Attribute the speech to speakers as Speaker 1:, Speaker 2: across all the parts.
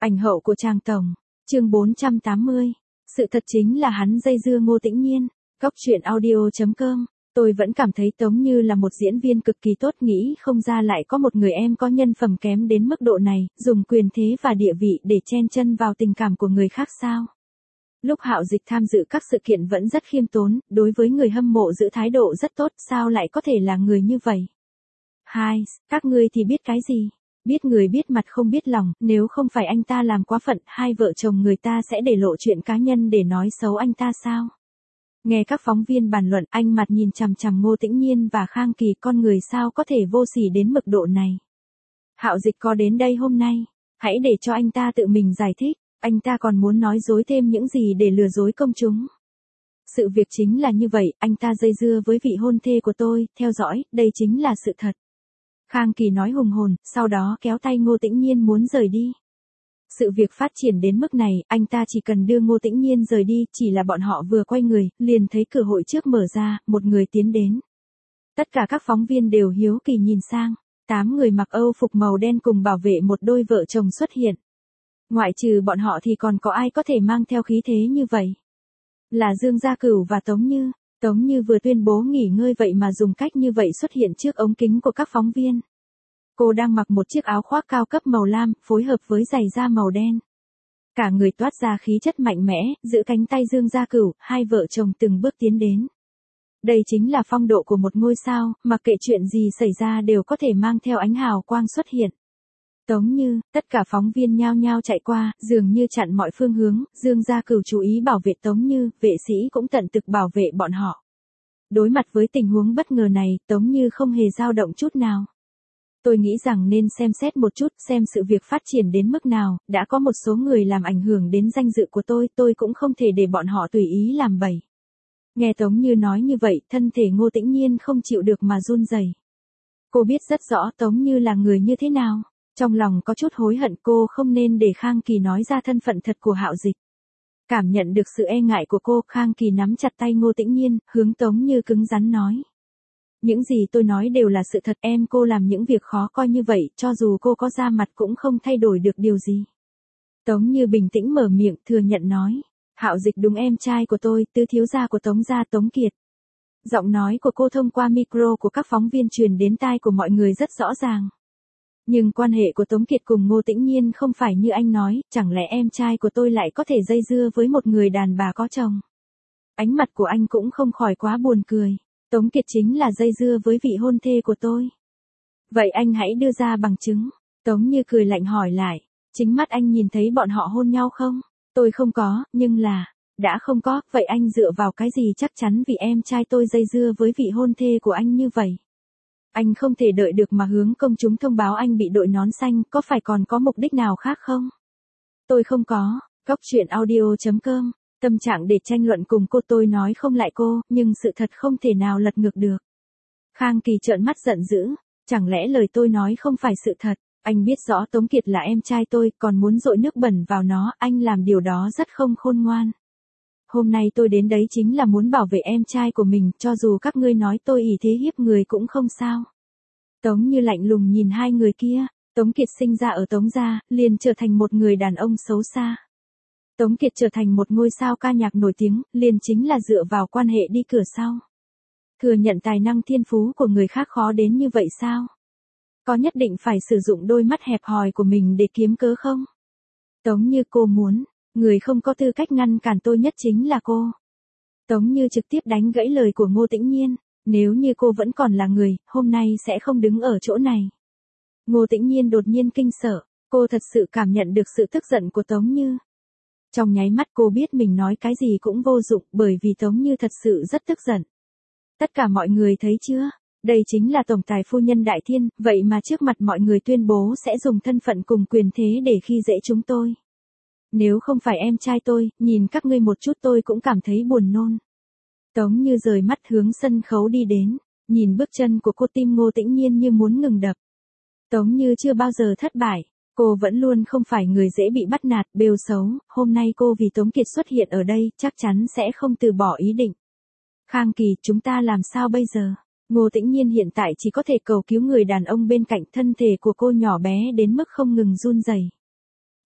Speaker 1: Ảnh hậu của Trang Tổng. Chương 480. Sự thật chính là hắn dây dưa Ngô Tĩnh Nhiên. Góc truyện audio.com. Tôi vẫn cảm thấy Tống Như là một diễn viên cực kỳ tốt, nghĩ không ra lại có một người em có nhân phẩm kém đến mức độ này, dùng quyền thế và địa vị để chen chân vào tình cảm của người khác sao. Lúc Hạo Dịch tham dự các sự kiện vẫn rất khiêm tốn, đối với người hâm mộ giữ thái độ rất tốt, sao lại có thể là người như vậy? Hai, các ngươi thì biết cái gì? Biết người biết mặt không biết lòng, nếu không phải anh ta làm quá phận, hai vợ chồng người ta sẽ để lộ chuyện cá nhân để nói xấu anh ta sao? Nghe các phóng viên bàn luận, anh mặt nhìn chằm chằm Ngô Tĩnh Nhiên và Khang Kỳ, con người sao có thể vô sỉ đến mức độ này. Hạo Dịch có đến đây hôm nay, hãy để cho anh ta tự mình giải thích, anh ta còn muốn nói dối thêm những gì để lừa dối công chúng. Sự việc chính là như vậy, anh ta dây dưa với vị hôn thê của tôi, theo dõi, đây chính là sự thật. Khang Kỳ nói hùng hồn, sau đó kéo tay Ngô Tĩnh Nhiên muốn rời đi. Sự việc phát triển đến mức này, anh ta chỉ cần đưa Ngô Tĩnh Nhiên rời đi, chỉ là bọn họ vừa quay người, liền thấy cửa hội trước mở ra, một người tiến đến. Tất cả các phóng viên đều hiếu kỳ nhìn sang, 8 người mặc Âu phục màu đen cùng bảo vệ một đôi vợ chồng xuất hiện. Ngoại trừ bọn họ thì còn có ai có thể mang theo khí thế như vậy? Là Dương Gia Cửu và Tống Như. Tống Như vừa tuyên bố nghỉ ngơi vậy mà dùng cách như vậy xuất hiện trước ống kính của các phóng viên. Cô đang mặc một chiếc áo khoác cao cấp màu lam, phối hợp với giày da màu đen. Cả người toát ra khí chất mạnh mẽ, giữ cánh tay Dương Gia Cửu, hai vợ chồng từng bước tiến đến. Đây chính là phong độ của một ngôi sao, mặc kệ chuyện gì xảy ra đều có thể mang theo ánh hào quang xuất hiện. Tống Như, tất cả phóng viên nhao nhao chạy qua, dường như chặn mọi phương hướng, Dương Gia Cửu chú ý bảo vệ Tống Như, vệ sĩ cũng tận lực bảo vệ bọn họ. Đối mặt với tình huống bất ngờ này, Tống Như không hề dao động chút nào. Tôi nghĩ rằng nên xem xét một chút, xem sự việc phát triển đến mức nào, đã có một số người làm ảnh hưởng đến danh dự của tôi cũng không thể để bọn họ tùy ý làm bậy. Nghe Tống Như nói như vậy, thân thể Ngô Tĩnh Nhiên không chịu được mà run rẩy. Cô biết rất rõ Tống Như là người như thế nào. Trong lòng có chút hối hận, cô không nên để Khang Kỳ nói ra thân phận thật của Hạo Dịch. Cảm nhận được sự e ngại của cô, Khang Kỳ nắm chặt tay Ngô Tĩnh Nhiên, hướng Tống Như cứng rắn nói. Những gì tôi nói đều là sự thật, em cô làm những việc khó coi như vậy, cho dù cô có ra mặt cũng không thay đổi được điều gì. Tống Như bình tĩnh mở miệng, thừa nhận nói. Hạo Dịch đúng em trai của tôi, tứ thiếu gia của Tống gia Tống Kiệt. Giọng nói của cô thông qua micro của các phóng viên truyền đến tai của mọi người rất rõ ràng. Nhưng quan hệ của Tống Kiệt cùng Ngô Tĩnh Nhiên không phải như anh nói, chẳng lẽ em trai của tôi lại có thể dây dưa với một người đàn bà có chồng? Ánh mặt của anh cũng không khỏi quá buồn cười. Tống Kiệt chính là dây dưa với vị hôn thê của tôi. Vậy anh hãy đưa ra bằng chứng. Tống Như cười lạnh hỏi lại. Chính mắt anh nhìn thấy bọn họ hôn nhau không? Tôi không có, nhưng là, đã không có, vậy anh dựa vào cái gì chắc chắn vì em trai tôi dây dưa với vị hôn thê của anh như vậy? Anh không thể đợi được mà hướng công chúng thông báo anh bị đội nón xanh, có phải còn có mục đích nào khác không? Tôi không có. Góc truyện audio.com. Tâm trạng để tranh luận cùng cô, tôi nói không lại cô, nhưng sự thật không thể nào lật ngược được. Khang Kỳ trợn mắt giận dữ. Chẳng lẽ lời tôi nói không phải sự thật? Anh biết rõ Tống Kiệt là em trai tôi, còn muốn dội nước bẩn vào nó, anh làm điều đó rất không khôn ngoan. Hôm nay tôi đến đấy chính là muốn bảo vệ em trai của mình, cho dù các ngươi nói tôi ỷ thế hiếp người cũng không sao. Tống Như lạnh lùng nhìn hai người kia. Tống Kiệt sinh ra ở Tống gia, liền trở thành một người đàn ông xấu xa. Tống Kiệt trở thành một ngôi sao ca nhạc nổi tiếng, liền chính là dựa vào quan hệ đi cửa sau. Thừa nhận tài năng thiên phú của người khác khó đến như vậy sao? Có nhất định phải sử dụng đôi mắt hẹp hòi của mình để kiếm cớ không? Tống Như, cô muốn, người không có tư cách ngăn cản tôi nhất chính là cô. Tống Như trực tiếp đánh gãy lời của Ngô Tĩnh Nhiên. Nếu như cô vẫn còn là người, hôm nay sẽ không đứng ở chỗ này. Ngô Tĩnh Nhiên đột nhiên kinh sợ, cô thật sự cảm nhận được sự tức giận của Tống Như. Trong nháy mắt cô biết mình nói cái gì cũng vô dụng, bởi vì Tống Như thật sự rất tức giận. Tất cả mọi người thấy chưa? Đây chính là tổng tài phu nhân Đại Thiên, vậy mà trước mặt mọi người tuyên bố sẽ dùng thân phận cùng quyền thế để khi dễ chúng tôi. Nếu không phải em trai tôi, nhìn các ngươi một chút tôi cũng cảm thấy buồn nôn. Tống Như rời mắt hướng sân khấu đi đến, nhìn bước chân của cô, tim Ngô Tĩnh Nhiên như muốn ngừng đập. Tống Như chưa bao giờ thất bại, cô vẫn luôn không phải người dễ bị bắt nạt, bêu xấu, hôm nay cô vì Tống Kiệt xuất hiện ở đây, chắc chắn sẽ không từ bỏ ý định. Khang Kỳ, chúng ta làm sao bây giờ? Ngô Tĩnh Nhiên hiện tại chỉ có thể cầu cứu người đàn ông bên cạnh, thân thể của cô nhỏ bé đến mức không ngừng run rẩy.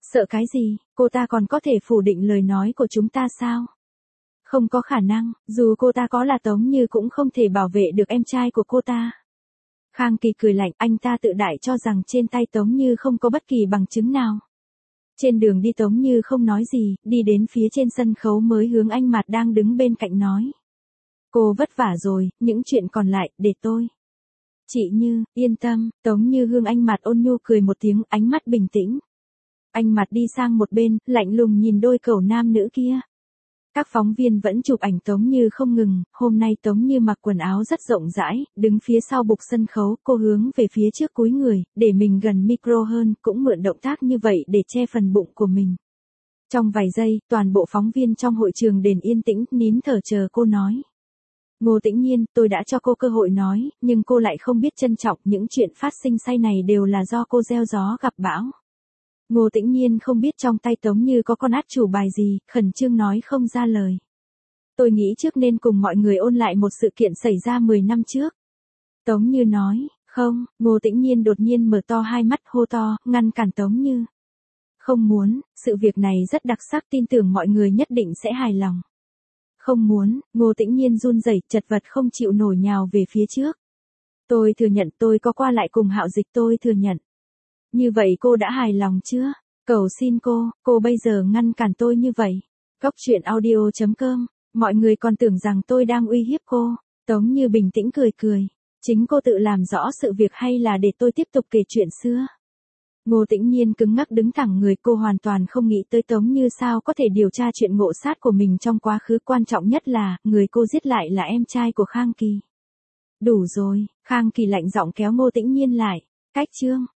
Speaker 1: Sợ cái gì, cô ta còn có thể phủ định lời nói của chúng ta sao? Không có khả năng, dù cô ta có là Tống Như cũng không thể bảo vệ được em trai của cô ta. Khang Kỳ cười lạnh, anh ta tự đại cho rằng trên tay Tống Như không có bất kỳ bằng chứng nào. Trên đường đi Tống Như không nói gì, đi đến phía trên sân khấu mới hướng anh Mạt đang đứng bên cạnh nói. Cô vất vả rồi, những chuyện còn lại, để tôi. Chị Như, yên tâm, Tống Như hướng anh Mạt ôn nhu cười một tiếng, ánh mắt bình tĩnh. Anh Mạt đi sang một bên, lạnh lùng nhìn đôi cẩu nam nữ kia. Các phóng viên vẫn chụp ảnh Tống Như không ngừng, hôm nay Tống Như mặc quần áo rất rộng rãi, đứng phía sau bục sân khấu, cô hướng về phía trước cúi người, để mình gần micro hơn, cũng mượn động tác như vậy để che phần bụng của mình. Trong vài giây, toàn bộ phóng viên trong hội trường đền yên tĩnh, nín thở chờ cô nói. Ngô Tĩnh Nhiên, tôi đã cho cô cơ hội nói, nhưng cô lại không biết trân trọng, những chuyện phát sinh sai này đều là do cô gieo gió gặp bão. Ngô Tĩnh Nhiên không biết trong tay Tống Như có con át chủ bài gì, khẩn trương nói không ra lời. Tôi nghĩ trước nên cùng mọi người ôn lại một sự kiện xảy ra 10 năm trước. Tống Như nói, không, Ngô Tĩnh Nhiên đột nhiên mở to hai mắt hô to, ngăn cản Tống Như. Không muốn, sự việc này rất đặc sắc, tin tưởng mọi người nhất định sẽ hài lòng. Không muốn, Ngô Tĩnh Nhiên run rẩy, chật vật không chịu nổi nhào về phía trước. Tôi thừa nhận tôi có qua lại cùng Hạo Dịch, tôi thừa nhận. Như vậy cô đã hài lòng chưa? Cầu xin cô bây giờ ngăn cản tôi như vậy. Góc truyện audio.com, mọi người còn tưởng rằng tôi đang uy hiếp cô. Tống Như bình tĩnh cười cười. Chính cô tự làm rõ sự việc hay là để tôi tiếp tục kể chuyện xưa? Ngô Tĩnh Nhiên cứng ngắc đứng thẳng người, cô hoàn toàn không nghĩ tới Tống Như sao có thể điều tra chuyện ngộ sát của mình trong quá khứ, quan trọng nhất là, người cô giết lại là em trai của Khang Kỳ. Đủ rồi, Khang Kỳ lạnh giọng kéo Ngô Tĩnh Nhiên lại. Cách chương